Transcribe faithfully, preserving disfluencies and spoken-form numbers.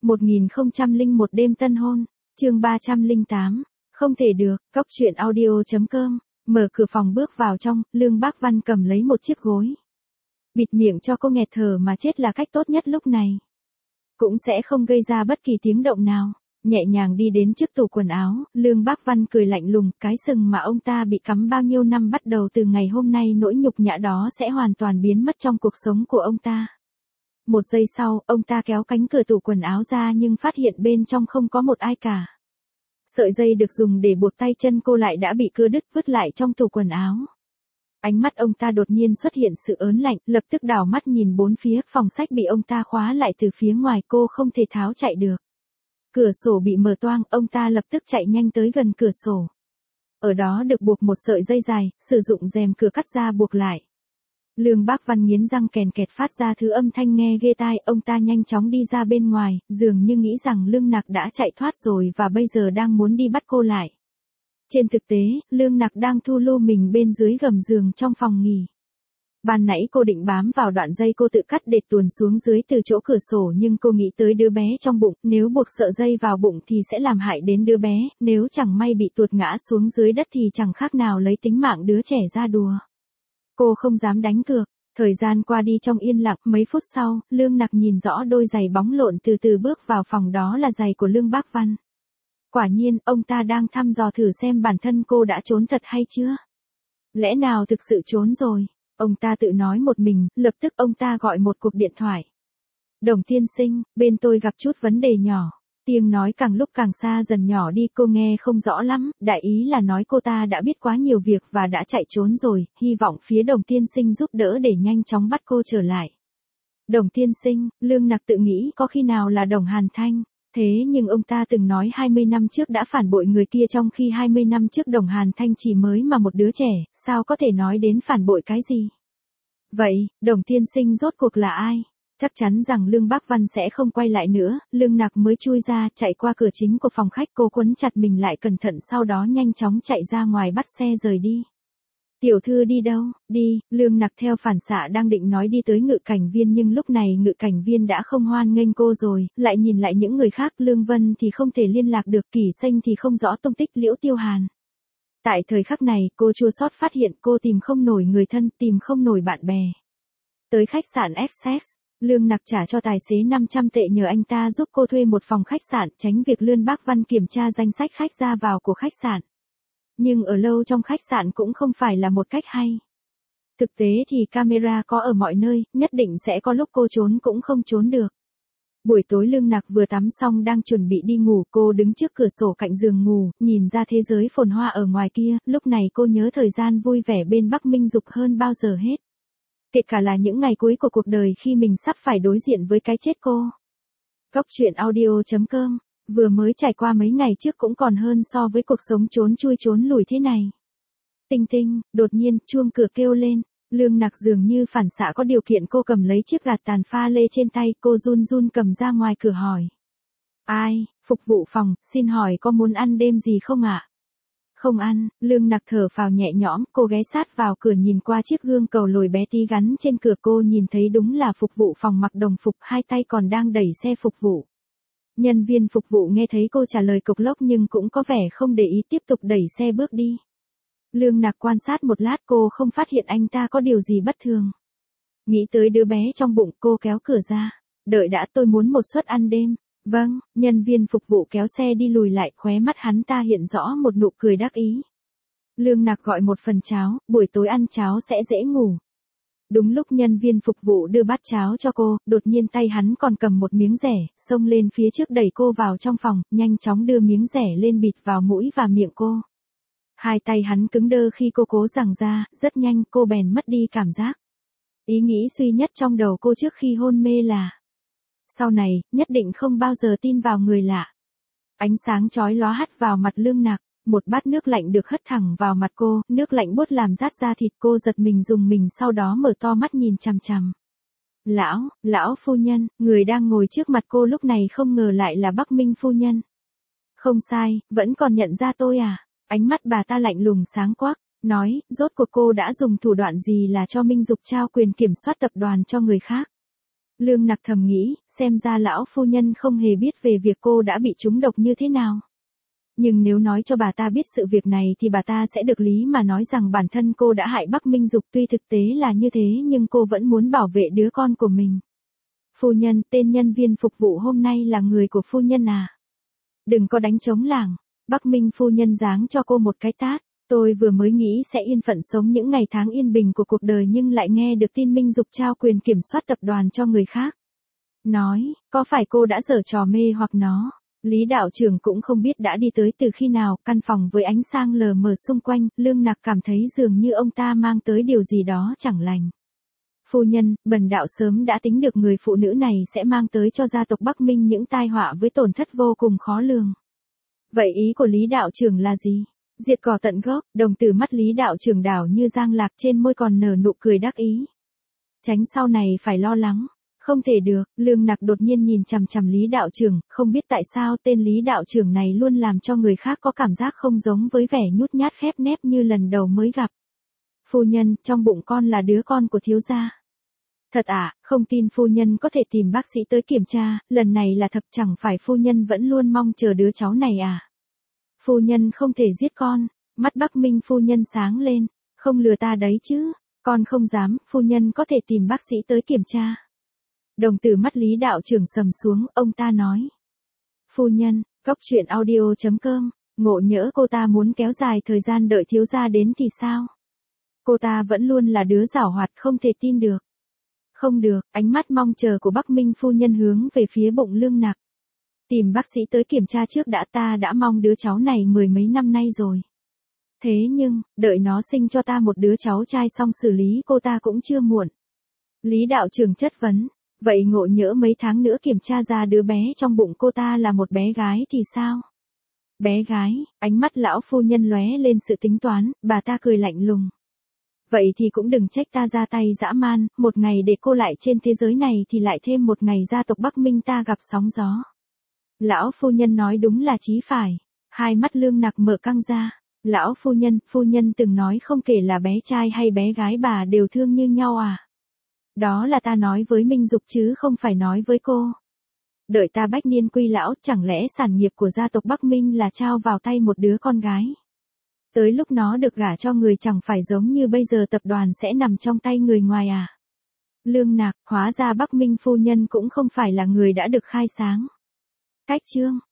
một nghìn không trăm lẻ một đêm tân hôn, chương ba trăm lẻ tám, không thể được, cóc truyện audio chấm com, mở cửa phòng bước vào trong, Lương Bác Văn cầm lấy một chiếc gối. Bịt miệng cho cô nghẹt thở mà chết là cách tốt nhất lúc này. Cũng sẽ không gây ra bất kỳ tiếng động nào. Nhẹ nhàng đi đến trước tủ quần áo, Lương Bác Văn cười lạnh lùng, cái sừng mà ông ta bị cắm bao nhiêu năm bắt đầu từ ngày hôm nay nỗi nhục nhã đó sẽ hoàn toàn biến mất trong cuộc sống của ông ta. Một giây sau, ông ta kéo cánh cửa tủ quần áo ra nhưng phát hiện bên trong không có một ai cả. Sợi dây được dùng để buộc tay chân cô lại đã bị cưa đứt vứt lại trong tủ quần áo. Ánh mắt ông ta đột nhiên xuất hiện sự ớn lạnh, lập tức đảo mắt nhìn bốn phía, phòng sách bị ông ta khóa lại từ phía ngoài, cô không thể tháo chạy được. Cửa sổ bị mở toang, ông ta lập tức chạy nhanh tới gần cửa sổ. Ở đó được buộc một sợi dây dài, sử dụng rèm cửa cắt ra buộc lại. Lương Bác Văn nghiến răng kèn kẹt phát ra thứ âm thanh nghe ghê tai, ông ta nhanh chóng đi ra bên ngoài, dường như nghĩ rằng Lương Nặc đã chạy thoát rồi và bây giờ đang muốn đi bắt cô lại. Trên thực tế, Lương Nặc đang thu lưu mình bên dưới gầm giường trong phòng nghỉ. Ban nãy cô định bám vào đoạn dây cô tự cắt để tuồn xuống dưới từ chỗ cửa sổ nhưng cô nghĩ tới đứa bé trong bụng, nếu buộc sợi dây vào bụng thì sẽ làm hại đến đứa bé, nếu chẳng may bị tuột ngã xuống dưới đất thì chẳng khác nào lấy tính mạng đứa trẻ ra đùa. Cô không dám đánh cược, thời gian qua đi trong yên lặng, mấy phút sau, Lương Nặc nhìn rõ đôi giày bóng lộn từ từ bước vào phòng, đó là giày của Lương Bác Văn. Quả nhiên, ông ta đang thăm dò thử xem bản thân cô đã trốn thật hay chưa. Lẽ nào thực sự trốn rồi? Ông ta tự nói một mình, lập tức ông ta gọi một cuộc điện thoại. Đồng tiên sinh, bên tôi gặp chút vấn đề nhỏ. Tiếng nói càng lúc càng xa dần nhỏ đi, cô nghe không rõ lắm, đại ý là nói cô ta đã biết quá nhiều việc và đã chạy trốn rồi, hy vọng phía Đồng tiên sinh giúp đỡ để nhanh chóng bắt cô trở lại. Đồng tiên sinh, Lương Nặc tự nghĩ có khi nào là Đồng Hàn Thanh. Thế nhưng ông ta từng nói hai mươi năm trước đã phản bội người kia, trong khi hai mươi năm trước Đồng Hàn Thanh chỉ mới mà một đứa trẻ, sao có thể nói đến phản bội cái gì? Vậy, Đồng tiên sinh rốt cuộc là ai? Chắc chắn rằng Lương Bác Văn sẽ không quay lại nữa, Lương Nặc mới chui ra, chạy qua cửa chính của phòng khách, cô quấn chặt mình lại cẩn thận, sau đó nhanh chóng chạy ra ngoài bắt xe rời đi. Tiểu thư đi đâu? Đi, Lương Nặc theo phản xạ đang định nói đi tới ngự cảnh viên nhưng lúc này ngự cảnh viên đã không hoan nghênh cô rồi, lại nhìn lại những người khác, Lương Vân thì không thể liên lạc được, Kỳ Xanh thì không rõ tung tích, Liễu Tiêu Hàn. Tại thời khắc này, cô chua xót phát hiện cô tìm không nổi người thân, tìm không nổi bạn bè. Tới khách sạn Essex, Lương Nặc trả cho tài xế năm trăm tệ nhờ anh ta giúp cô thuê một phòng khách sạn, tránh việc Lương Bác Văn kiểm tra danh sách khách ra vào của khách sạn. Nhưng ở lâu trong khách sạn cũng không phải là một cách hay. Thực tế thì camera có ở mọi nơi, nhất định sẽ có lúc cô trốn cũng không trốn được. Buổi tối Lương Nặc vừa tắm xong đang chuẩn bị đi ngủ, cô đứng trước cửa sổ cạnh giường ngủ, nhìn ra thế giới phồn hoa ở ngoài kia, lúc này cô nhớ thời gian vui vẻ bên Bắc Minh Dục hơn bao giờ hết. Kể cả là những ngày cuối của cuộc đời khi mình sắp phải đối diện với cái chết cô. Cóc truyện audio chấm com, vừa mới trải qua mấy ngày trước cũng còn hơn so với cuộc sống trốn chui trốn lùi thế này. Tinh tinh, đột nhiên, chuông cửa kêu lên, Lương Nặc dường như phản xạ có điều kiện, cô cầm lấy chiếc gạt tàn pha lê trên tay, cô run run cầm ra ngoài cửa hỏi. Ai, phục vụ phòng, xin hỏi có muốn ăn đêm gì không ạ? Không ăn, Lương Nặc thở phào nhẹ nhõm, cô ghé sát vào cửa nhìn qua chiếc gương cầu lồi bé tí gắn trên cửa, cô nhìn thấy đúng là phục vụ phòng mặc đồng phục, hai tay còn đang đẩy xe phục vụ. Nhân viên phục vụ nghe thấy cô trả lời cộc lốc nhưng cũng có vẻ không để ý, tiếp tục đẩy xe bước đi. Lương Nặc quan sát một lát, cô không phát hiện anh ta có điều gì bất thường. Nghĩ tới đứa bé trong bụng, cô kéo cửa ra. Đợi đã, tôi muốn một suất ăn đêm. Vâng, nhân viên phục vụ kéo xe đi lùi lại, khóe mắt hắn ta hiện rõ một nụ cười đắc ý. Lương Nặc gọi một phần cháo, buổi tối ăn cháo sẽ dễ ngủ. Đúng lúc nhân viên phục vụ đưa bát cháo cho cô, đột nhiên tay hắn còn cầm một miếng dẻ, xông lên phía trước đẩy cô vào trong phòng, nhanh chóng đưa miếng dẻ lên bịt vào mũi và miệng cô. Hai tay hắn cứng đơ khi cô cố giằng ra, rất nhanh cô bèn mất đi cảm giác. Ý nghĩ duy nhất trong đầu cô trước khi hôn mê là sau này, nhất định không bao giờ tin vào người lạ. Ánh sáng chói lóa hắt vào mặt Lương Nặc, một bát nước lạnh được hất thẳng vào mặt cô, nước lạnh buốt làm rát da thịt, cô giật mình dùng mình, sau đó mở to mắt nhìn chằm chằm. Lão, lão phu nhân, người đang ngồi trước mặt cô lúc này không ngờ lại là Bắc Minh phu nhân. Không sai, vẫn còn nhận ra tôi à? Ánh mắt bà ta lạnh lùng sáng quắc, nói, rốt cuộc cô đã dùng thủ đoạn gì là cho Minh Dục trao quyền kiểm soát tập đoàn cho người khác? Lương Nặc thầm nghĩ, xem ra lão phu nhân không hề biết về việc cô đã bị trúng độc như thế nào. Nhưng nếu nói cho bà ta biết sự việc này thì bà ta sẽ được lý mà nói rằng bản thân cô đã hại Bắc Minh Dục, tuy thực tế là như thế nhưng cô vẫn muốn bảo vệ đứa con của mình. Phu nhân, tên nhân viên phục vụ hôm nay là người của phu nhân à? Đừng có đánh trống lảng. Bắc Minh phu nhân giáng cho cô một cái tát. Tôi vừa mới nghĩ sẽ yên phận sống những ngày tháng yên bình của cuộc đời nhưng lại nghe được tin Minh Dục trao quyền kiểm soát tập đoàn cho người khác. Nói, có phải cô đã giở trò mê hoặc nó? Lý đạo trưởng cũng không biết đã đi tới từ khi nào, căn phòng với ánh sáng lờ mờ xung quanh, Lương Nặc cảm thấy dường như ông ta mang tới điều gì đó chẳng lành. Phu nhân, bần đạo sớm đã tính được người phụ nữ này sẽ mang tới cho gia tộc Bắc Minh những tai họa với tổn thất vô cùng khó lường. Vậy ý của Lý đạo trưởng là gì? Diệt cỏ tận gốc. Đồng tử mắt Lý đạo trưởng đảo như giang lạc, trên môi còn nở nụ cười đắc ý. Tránh sau này phải lo lắng. Không thể được. Lương Nặc đột nhiên nhìn chằm chằm Lý đạo trưởng, không biết tại sao tên Lý đạo trưởng này luôn làm cho người khác có cảm giác không giống với vẻ nhút nhát khép nép như lần đầu mới gặp. Phu nhân, trong bụng con là đứa con của thiếu gia. Thật ạ, à, không tin phu nhân có thể tìm bác sĩ tới kiểm tra, lần này là thật, chẳng phải phu nhân vẫn luôn mong chờ đứa cháu này à? Phu nhân không thể giết con. Mắt Bắc Minh phu nhân sáng lên. Không lừa ta đấy chứ. Con không dám, phu nhân có thể tìm bác sĩ tới kiểm tra. Đồng tử mắt Lý đạo trưởng sầm xuống, ông ta nói. Phu nhân, góc truyện audio chấm com, ngộ nhỡ cô ta muốn kéo dài thời gian đợi thiếu gia đến thì sao? Cô ta vẫn luôn là đứa giảo hoạt, không thể tin được. Không được, ánh mắt mong chờ của Bắc Minh phu nhân hướng về phía bụng Lương Nặc. Tìm bác sĩ tới kiểm tra trước đã, ta đã mong đứa cháu này mười mấy năm nay rồi. Thế nhưng, đợi nó sinh cho ta một đứa cháu trai xong xử lý cô ta cũng chưa muộn. Lý đạo trưởng chất vấn, vậy ngộ nhỡ mấy tháng nữa kiểm tra ra đứa bé trong bụng cô ta là một bé gái thì sao? Bé gái, ánh mắt lão phu nhân lóe lên sự tính toán, bà ta cười lạnh lùng. Vậy thì cũng đừng trách ta ra tay dã man, một ngày để cô lại trên thế giới này thì lại thêm một ngày gia tộc Bắc Minh ta gặp sóng gió. Lão phu nhân nói đúng là chí phải. Hai mắt Lương Nặc mở căng ra. Lão phu nhân, phu nhân từng nói không kể là bé trai hay bé gái bà đều thương như nhau à? Đó là ta nói với Minh Dục chứ không phải nói với cô. Đợi ta bách niên quy lão, chẳng lẽ sản nghiệp của gia tộc Bắc Minh là trao vào tay một đứa con gái? Tới lúc nó được gả cho người chẳng phải giống như bây giờ tập đoàn sẽ nằm trong tay người ngoài à? Lương Nặc, hóa ra Bắc Minh phu nhân cũng không phải là người đã được khai sáng. Cách chương